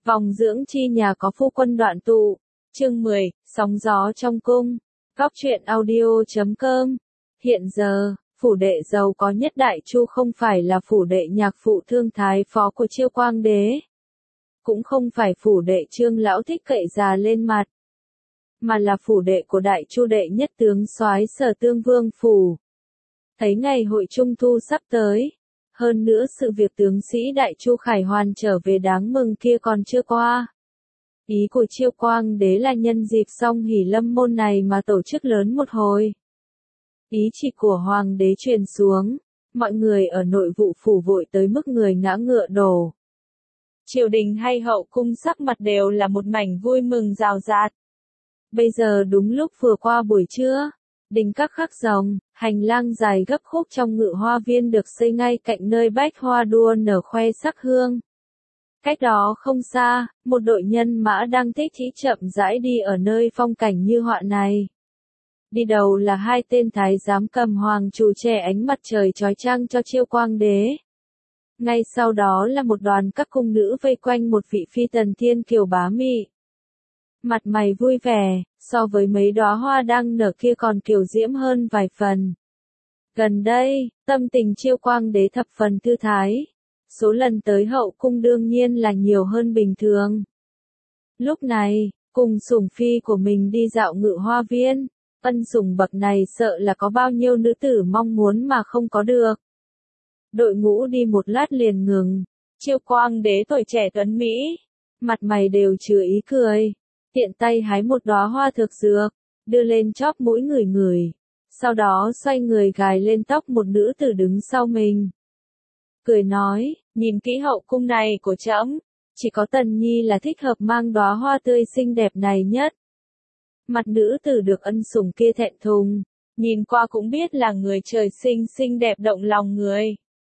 Vòng dưỡng chi nhà có phu quân đoạn tụ. Chương 10, sóng gió trong cung. Góc truyện audio.com. Hiện giờ, phủ đệ giàu có nhất Đại Chu không phải là phủ đệ nhạc phụ thương thái phó của Chiêu Quang Đế. Cũng không phải phủ đệ Trương lão thích cậy già lên mặt. Mà là phủ đệ của Đại Chu đệ nhất tướng soái Sở Tương Vương phủ. Thấy ngày hội trung thu sắp tới. Hơn nữa sự việc tướng sĩ Đại Chu Khải Hoàn trở về đáng mừng kia còn chưa qua. Ý của Chiêu Quang Đế là nhân dịp Song Hỷ Lâm môn này mà tổ chức lớn một hồi. Ý chỉ của Hoàng đế truyền xuống, mọi người ở nội vụ phủ vội tới mức người ngã ngựa đổ. Triều đình hay hậu cung sắc mặt đều là một mảnh vui mừng rào rạt. Bây giờ đúng lúc vừa qua buổi trưa. Đình các khắc rồng, hành lang dài gấp khúc trong ngự hoa viên được xây ngay cạnh nơi bách hoa đua nở khoe sắc hương. Cách đó không xa, một đội nhân mã đang thích thí chậm rãi đi ở nơi phong cảnh như họa này. Đi đầu là hai tên thái giám cầm hoàng chủ che ánh mặt trời chói chang cho Chiêu Quang Đế. Ngay sau đó là một đoàn các cung nữ vây quanh một vị phi tần thiên kiều bá mị. Mặt mày vui vẻ, so với mấy đóa hoa đang nở kia còn kiều diễm hơn vài phần. Gần đây, tâm tình Chiêu Quang Đế thập phần thư thái. Số lần tới hậu cung đương nhiên là nhiều hơn bình thường. Lúc này, cùng sủng phi của mình đi dạo ngự hoa viên, ân sủng bậc này sợ là có bao nhiêu nữ tử mong muốn mà không có được. Đội ngũ đi một lát liền ngừng. Chiêu Quang Đế tuổi trẻ tuấn mỹ, mặt mày đều chứa ý cười. Tiện tay hái một đóa hoa thực dược, đưa lên chóp mũi người người. Sau đó xoay người gài lên tóc một nữ tử đứng sau mình. Cười nói, nhìn kỹ hậu cung này của trẫm, chỉ có Tần Nhi là thích hợp mang đóa hoa tươi xinh đẹp này nhất. Mặt nữ tử được ân sủng kia thẹn thùng, nhìn qua cũng biết là người trời sinh xinh đẹp động lòng người.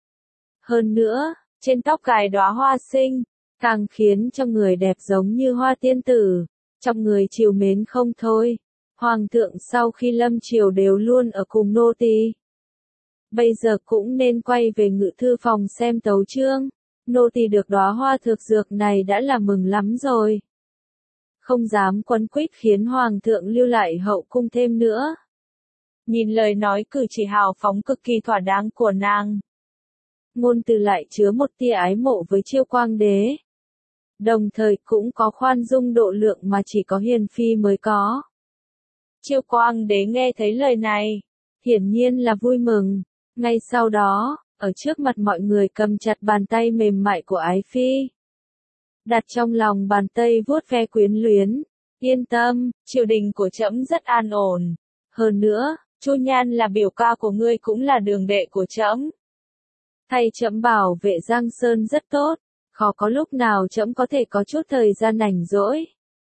Hơn nữa, trên tóc cài đóa hoa xinh, càng khiến cho người đẹp giống như hoa tiên tử. Trong người trìu mến không thôi. Hoàng thượng sau khi lâm triều đều luôn ở cùng nô tỳ. Bây giờ cũng nên quay về ngự thư phòng xem tấu chương. Nô tỳ được đóa hoa thực dược này đã là mừng lắm rồi. Không dám quấn quýt khiến hoàng thượng lưu lại hậu cung thêm nữa. Nhìn lời nói cử chỉ hào phóng cực kỳ thỏa đáng của nàng. Ngôn từ lại chứa một tia ái mộ với Chiêu Quang Đế. Đồng thời cũng có khoan dung độ lượng mà chỉ có hiền phi mới có. Chiêu Quang Đế nghe thấy lời này, hiển nhiên là vui mừng. Ngay sau đó, ở trước mặt mọi người cầm chặt bàn tay mềm mại của ái phi. Đặt trong lòng bàn tay vuốt ve quyến luyến. Yên tâm, triều đình của trẫm rất an ổn. Hơn nữa, Chu Nhan là biểu ca của ngươi cũng là đường đệ của trẫm. Thầy trẫm bảo vệ Giang Sơn rất tốt. Khó có lúc nào trẫm có thể có chút thời gian rảnh rỗi.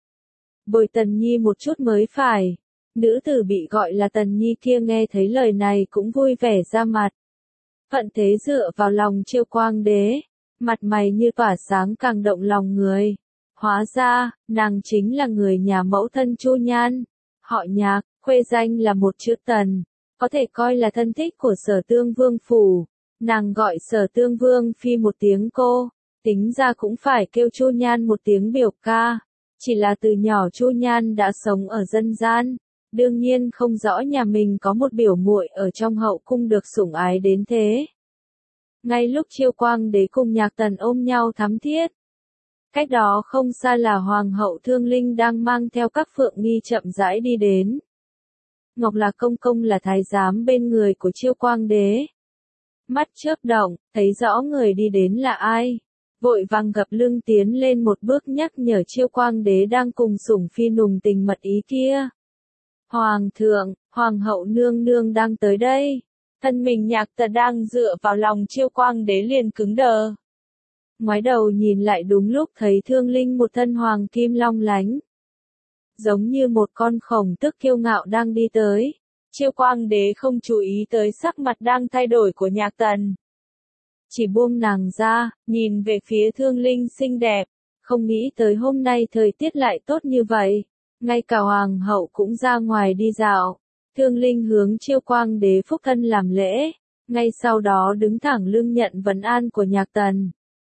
Bồi Tần Nhi một chút mới phải. Nữ tử bị gọi là Tần Nhi kia nghe thấy lời này cũng vui vẻ ra mặt. Phận thế dựa vào lòng Chiêu Quang Đế. Mặt mày như tỏa sáng càng động lòng người. Hóa ra, nàng chính là người nhà mẫu thân Chu Nhan. Họ Nhạc, khuê danh là một chữ Tần. Có thể coi là thân thích của Sở Tương Vương phủ. Nàng gọi Sở Tương Vương phi một tiếng cô. Tính ra cũng phải kêu Chu Nhan một tiếng biểu ca. Chỉ là từ nhỏ Chu Nhan đã sống ở dân gian. Đương nhiên không rõ nhà mình có một biểu muội ở trong hậu cung được sủng ái đến thế. Ngay lúc Chiêu Quang Đế cùng Nhạc Tần ôm nhau thắm thiết. Cách đó không xa là Hoàng hậu Thương Linh đang mang theo các phượng nghi chậm rãi đi đến. Ngọc Lạc Công Công là thái giám bên người của Chiêu Quang Đế. Mắt chớp động, thấy rõ người đi đến là ai. Vội vàng gập lưng tiến lên một bước nhắc nhở Chiêu Quang Đế đang cùng sủng phi nùng tình mật ý kia. Hoàng thượng, hoàng hậu nương nương đang tới đây. Thân mình Nhạc Tần đang dựa vào lòng Chiêu Quang Đế liền cứng đờ. Ngoái đầu nhìn lại đúng lúc thấy Thương Linh một thân hoàng kim long lánh. Giống như một con khổng tức kiêu ngạo đang đi tới. Chiêu Quang Đế không chú ý tới sắc mặt đang thay đổi của Nhạc Tần. Chỉ buông nàng ra, nhìn về phía Thương Linh xinh đẹp, không nghĩ tới hôm nay thời tiết lại tốt như vậy. Ngay cả hoàng hậu cũng ra ngoài đi dạo. Thương Linh hướng Chiêu Quang Đế phúc thân làm lễ, ngay sau đó đứng thẳng lưng nhận vấn an của Nhạc Tần.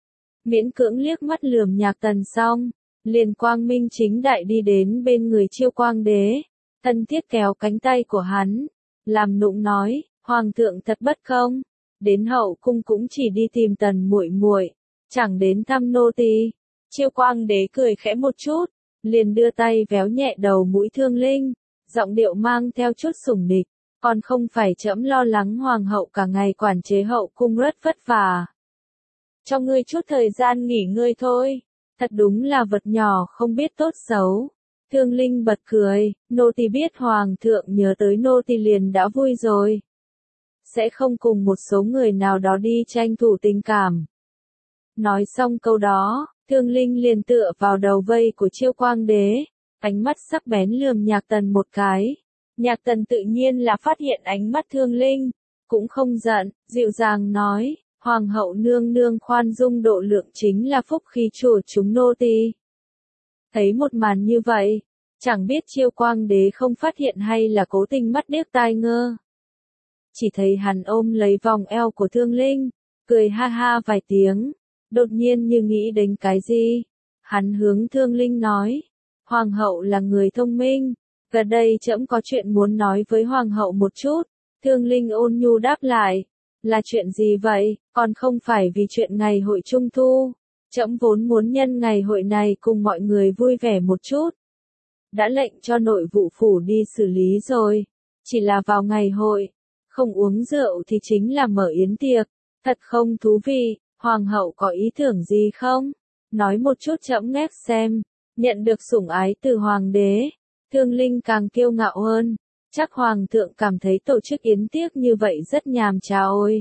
miễn cưỡng liếc mắt lườm Nhạc Tần xong, liền quang minh chính đại đi đến bên người Chiêu Quang Đế, thân thiết kéo cánh tay của hắn, làm nũng nói, Hoàng thượng thật bất công, đến hậu cung cũng chỉ đi tìm Tần muội muội, chẳng đến thăm nô tỳ. Chiêu Quang Đế cười khẽ một chút, liền đưa tay véo nhẹ đầu mũi Thương Linh, giọng điệu mang theo chút sủng nịch, còn không phải trẫm lo lắng hoàng hậu cả ngày quản chế hậu cung rất vất vả. Cho ngươi chút thời gian nghỉ ngơi thôi, thật đúng là vật nhỏ không biết tốt xấu. Thương Linh bật cười, nô tỳ biết hoàng thượng nhớ tới nô tỳ liền đã vui rồi. Sẽ không cùng một số người nào đó đi tranh thủ tình cảm. Nói xong câu đó, Thương Linh liền tựa vào đầu vây của Chiêu Quang Đế, ánh mắt sắc bén lườm Nhạc Tần một cái. Nhạc Tần tự nhiên là phát hiện ánh mắt Thương Linh, cũng không giận, dịu dàng nói, Hoàng hậu nương nương khoan dung độ lượng chính là phúc khí của chúng nô tỳ. Thấy một màn như vậy, chẳng biết Chiêu Quang Đế không phát hiện hay là cố tình mắt điếc tai ngơ. Chỉ thấy hắn ôm lấy vòng eo của Thương Linh, cười ha ha vài tiếng, đột nhiên như nghĩ đến cái gì. Hắn hướng Thương Linh nói, Hoàng hậu là người thông minh, gần đây trẫm có chuyện muốn nói với Hoàng hậu một chút. Thương Linh ôn nhu đáp lại, là chuyện gì vậy, còn không phải vì chuyện ngày hội Trung Thu. Trẫm vốn muốn nhân ngày hội này cùng mọi người vui vẻ một chút. Đã lệnh cho nội vụ phủ đi xử lý rồi, chỉ là vào ngày hội, không uống rượu thì chính là mở yến tiệc, thật không thú vị, Hoàng hậu có ý tưởng gì không? Nói một chút trẫm nghe xem, nhận được sủng ái từ Hoàng đế. Thương Linh càng kiêu ngạo hơn, chắc Hoàng thượng cảm thấy tổ chức yến tiệc như vậy rất nhàm chán ôi.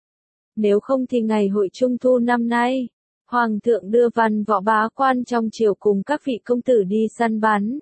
Nếu không thì ngày hội Trung Thu năm nay, Hoàng thượng đưa văn võ bá quan trong triều cùng các vị công tử đi săn bắn.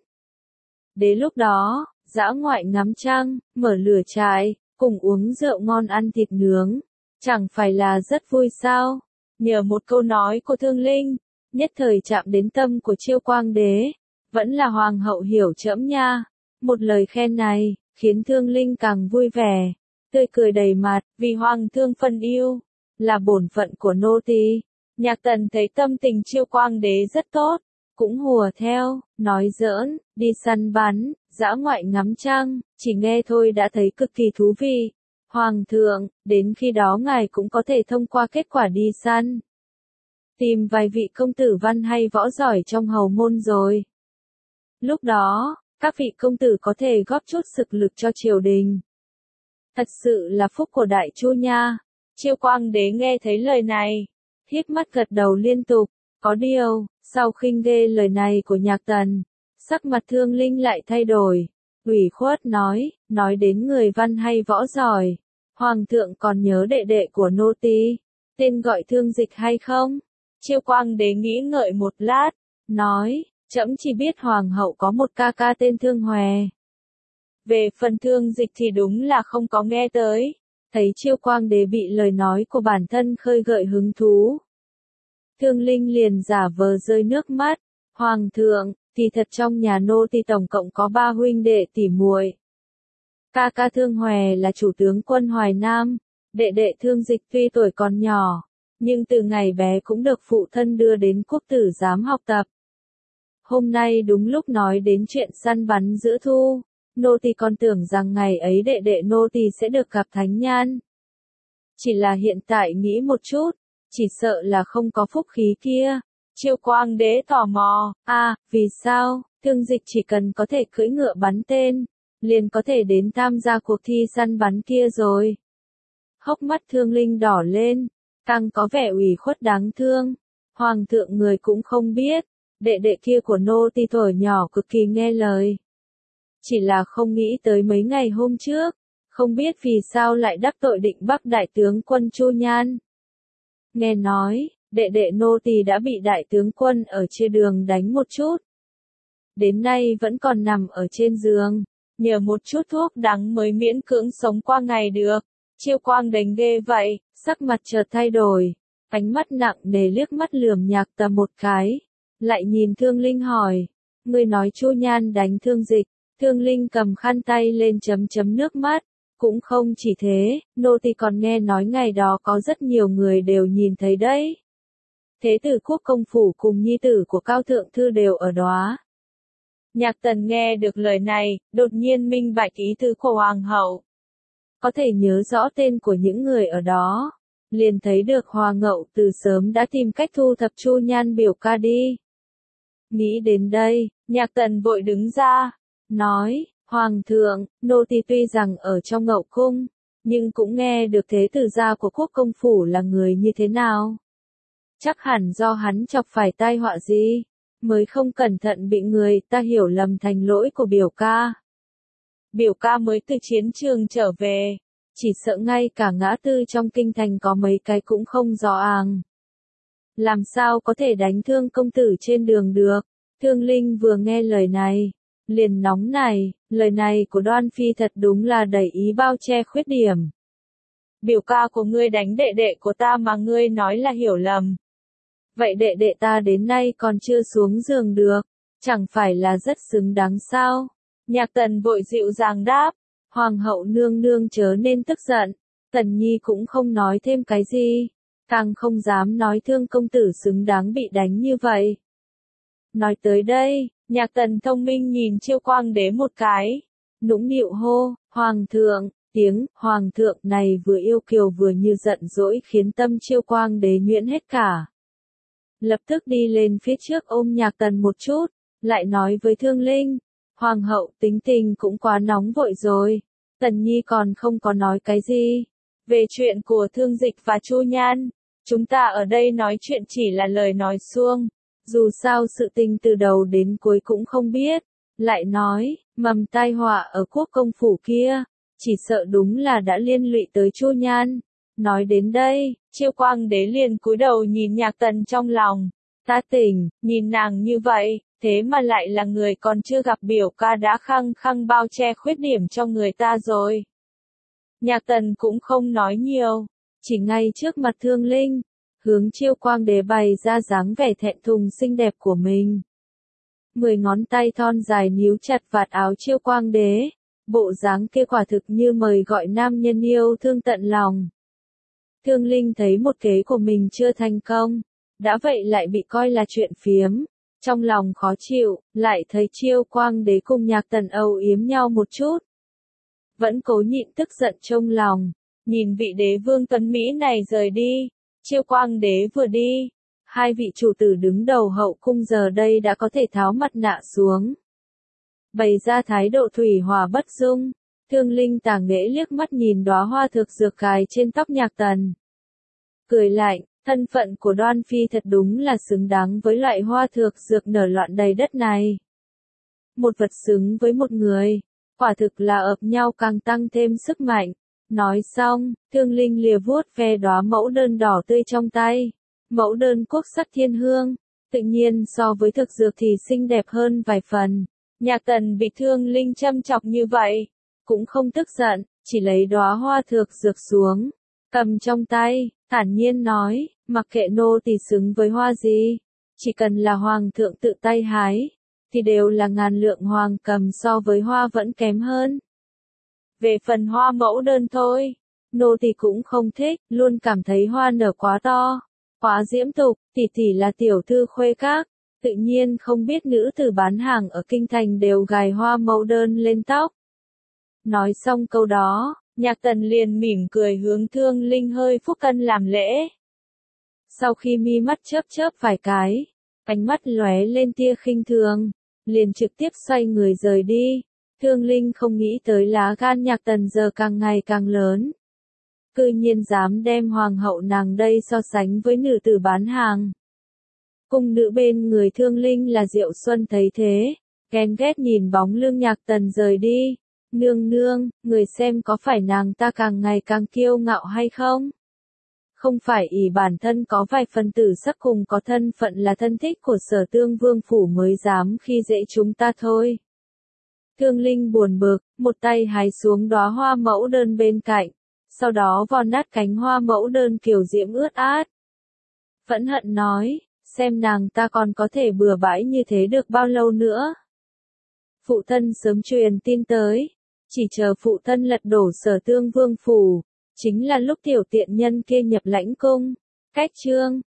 Đến lúc đó, dã ngoại ngắm trăng, mở lửa trại, cùng uống rượu ngon ăn thịt nướng, chẳng phải là rất vui sao? Nhờ một câu nói của Thương Linh, nhất thời chạm đến tâm của Chiêu Quang Đế, vẫn là Hoàng hậu hiểu trẫm nha. Một lời khen này, khiến Thương Linh càng vui vẻ, tươi cười đầy mặt, vì Hoàng thương phân yêu, là bổn phận của nô tỳ. Nhạc Tần thấy tâm tình Chiêu Quang Đế rất tốt, cũng hùa theo, nói giỡn, đi săn bắn, dã ngoại ngắm trăng, chỉ nghe thôi đã thấy cực kỳ thú vị. Hoàng thượng, đến khi đó ngài cũng có thể thông qua kết quả đi săn, tìm vài vị công tử văn hay võ giỏi trong hầu môn rồi. Lúc đó, các vị công tử có thể góp chút sức lực cho triều đình. Thật sự là phúc của đại chu nha. Chiêu Quang Đế nghe thấy lời này, híp mắt gật đầu liên tục. Có điều, sau khinh ghê lời này của Nhạc Tần, sắc mặt Thương Linh lại thay đổi. Ủy khuất nói đến người văn hay võ giỏi, Hoàng thượng còn nhớ đệ đệ của nô tỳ, tên gọi Thương Dịch hay không? Chiêu Quang Đế nghĩ ngợi một lát, nói, trẫm chỉ biết Hoàng hậu có một ca ca tên Thương Hòe. Về phần Thương Dịch thì đúng là không có nghe tới. Thấy Chiêu Quang Đế bị lời nói của bản thân khơi gợi hứng thú, Thương Linh liền giả vờ rơi nước mắt. Hoàng thượng, thì thật trong nhà nô tỳ tổng cộng có 3 huynh đệ tỉ muội. Ca ca Thương Hòe là chủ tướng quân Hoài Nam, đệ đệ Thương Dịch tuy tuổi còn nhỏ, nhưng từ ngày bé cũng được phụ thân đưa đến quốc tử giám học tập. Hôm nay đúng lúc nói đến chuyện săn bắn giữa thu, nô tỳ còn tưởng rằng ngày ấy đệ đệ nô tỳ sẽ được gặp Thánh Nhan. Chỉ là hiện tại nghĩ một chút, chỉ sợ là không có phúc khí kia. Chiêu Quang Đế tò mò, vì sao? Thương Dịch chỉ cần có thể cưỡi ngựa bắn tên, liền có thể đến tham gia cuộc thi săn bắn kia rồi. Hốc mắt Thương Linh đỏ lên, càng có vẻ ủy khuất đáng thương. Hoàng thượng người cũng không biết, đệ đệ kia của nô tỳ tuổi nhỏ cực kỳ nghe lời. Chỉ là không nghĩ tới mấy ngày hôm trước, không biết vì sao lại đắc tội Định Bắc đại tướng quân Chu Nhan. Nghe nói, đệ đệ nô tỳ đã bị đại tướng quân ở trên đường đánh một chút. Đến nay vẫn còn nằm ở trên giường, nhờ một chút thuốc đắng mới miễn cưỡng sống qua ngày được. Chiêu Quang Đế ghê vậy, sắc mặt chợt thay đổi, ánh mắt nặng nề liếc mắt lườm Nhạc Tần một cái, lại nhìn Thương Linh hỏi, ngươi nói Chu Nhan đánh Thương Dịch. Thương Linh cầm khăn tay lên chấm nước mắt, cũng không chỉ thế, nô tỳ còn nghe nói ngày đó có rất nhiều người đều nhìn thấy đấy. Thế tử quốc công phủ cùng nhi tử của Cao Thượng Thư đều ở đó. Nhạc Tần nghe được lời này, đột nhiên minh bạch ý tứ của Hoàng hậu. Có thể nhớ rõ tên của những người ở đó. Liền thấy được Hoàng hậu từ sớm đã tìm cách thu thập Chu Nhan biểu ca đi. Nghĩ đến đây, Nhạc Tần vội đứng ra, nói, Hoàng thượng, nô tỳ tuy rằng ở trong Ngậu cung, nhưng cũng nghe được thế tử gia của quốc công phủ là người như thế nào. Chắc hẳn do hắn chọc phải tai họa gì, mới không cẩn thận bị người ta hiểu lầm thành lỗi của biểu ca. Biểu ca mới từ chiến trường trở về, chỉ sợ ngay cả ngã tư trong kinh thành có mấy cái cũng không rõ àng. Làm sao có thể đánh thương công tử trên đường được? Thương Linh vừa nghe lời này, liền nóng này, lời này của Đoan Phi thật đúng là đầy ý bao che khuyết điểm. Biểu ca của ngươi đánh đệ đệ của ta mà ngươi nói là hiểu lầm. Vậy đệ đệ ta đến nay còn chưa xuống giường được, chẳng phải là rất xứng đáng sao? Nhạc Tần vội dịu dàng đáp, Hoàng hậu nương nương chớ nên tức giận, Tần Nhi cũng không nói thêm cái gì, càng không dám nói thương công tử xứng đáng bị đánh như vậy. Nói tới đây, Nhạc Tần thông minh nhìn Chiêu Quang Đế một cái, nũng nịu hô, Hoàng thượng, tiếng Hoàng thượng này vừa yêu kiều vừa như giận dỗi khiến tâm Chiêu Quang Đế nhuyễn hết cả. Lập tức đi lên phía trước ôm Nhạc Tần một chút, lại nói với Thương Linh, Hoàng hậu tính tình cũng quá nóng vội rồi, Tần Nhi còn không có nói cái gì. Về chuyện của Thương Dịch và Chu Nhan, chúng ta ở đây nói chuyện chỉ là lời nói suông, dù sao sự tình từ đầu đến cuối cũng không biết. Lại nói, mầm tai họa ở quốc công phủ kia, chỉ sợ đúng là đã liên lụy tới Chu Nhan. Nói đến đây, Chiêu Quang Đế liền cúi đầu nhìn Nhạc Tần trong lòng, ta tỉnh, nhìn nàng như vậy, thế mà lại là người còn chưa gặp biểu ca đã khăng khăng bao che khuyết điểm cho người ta rồi. Nhạc Tần cũng không nói nhiều, chỉ ngay trước mặt Thương Linh, hướng Chiêu Quang Đế bày ra dáng vẻ thẹn thùng xinh đẹp của mình. 10 ngón tay thon dài níu chặt vạt áo Chiêu Quang Đế, bộ dáng kia quả thực như mời gọi nam nhân yêu thương tận lòng. Thương Linh thấy một kế của mình chưa thành công, đã vậy lại bị coi là chuyện phiếm, trong lòng khó chịu, lại thấy Chiêu Quang Đế cùng Nhạc Tần âu yếm nhau một chút. Vẫn cố nhịn tức giận trong lòng, nhìn vị đế vương tuấn Mỹ này rời đi, Chiêu Quang Đế vừa đi, hai vị chủ tử đứng đầu hậu cung giờ đây đã có thể tháo mặt nạ xuống. Bày ra thái độ thủy hòa bất dung, Thương Linh tà nghễ liếc mắt nhìn đóa hoa thực dược cài trên tóc Nhạc Tần. Cười lạnh, thân phận của Đoan Phi thật đúng là xứng đáng với loại hoa thực dược nở loạn đầy đất này. Một vật xứng với một người, quả thực là ập nhau càng tăng thêm sức mạnh. Nói xong, Thương Linh lìa vuốt ve đóa mẫu đơn đỏ tươi trong tay. Mẫu đơn quốc sắc thiên hương, tự nhiên so với thực dược thì xinh đẹp hơn vài phần. Nhạc Tần bị Thương Linh châm chọc như vậy, cũng không tức giận, chỉ lấy đóa hoa thực dược xuống, cầm trong tay, thản nhiên nói, mặc kệ nô tỳ xứng với hoa gì, chỉ cần là hoàng thượng tự tay hái, thì đều là ngàn lượng hoàng cầm so với hoa vẫn kém hơn. Về phần hoa mẫu đơn thôi, nô tỳ cũng không thích, luôn cảm thấy hoa nở quá to, quá diễm tục, tỷ là tiểu thư khuê các, tự nhiên không biết nữ tử bán hàng ở kinh thành đều gài hoa mẫu đơn lên tóc. Nói xong câu đó, Nhạc Tần liền mỉm cười hướng Thương Linh hơi phúc cân làm lễ. Sau khi mi mắt chớp chớp vài cái, ánh mắt lóe lên tia khinh thường, liền trực tiếp xoay người rời đi. Thương Linh không nghĩ tới lá gan Nhạc Tần giờ càng ngày càng lớn. Cư nhiên dám đem hoàng hậu nàng đây so sánh với nữ tử bán hàng. Cung nữ bên người Thương Linh là Diệu Xuân thấy thế, ghen ghét nhìn bóng lưng Nhạc Tần rời đi. Nương nương, người xem có phải nàng ta càng ngày càng kiêu ngạo hay không? Không phải ỷ bản thân có vài phần tử sắc cùng có thân phận là thân thích của Sở Tương Vương phủ mới dám khi dễ chúng ta thôi. Thương Linh buồn bực, một tay hái xuống đóa hoa mẫu đơn bên cạnh, sau đó vò nát cánh hoa mẫu đơn kiều diễm ướt át. Phẫn hận nói, xem nàng ta còn có thể bừa bãi như thế được bao lâu nữa. Phụ thân sớm truyền tin tới, chỉ chờ phụ thân lật đổ Sở Tương Vương phủ, chính là lúc tiểu tiện nhân kia nhập lãnh cung. Cách chương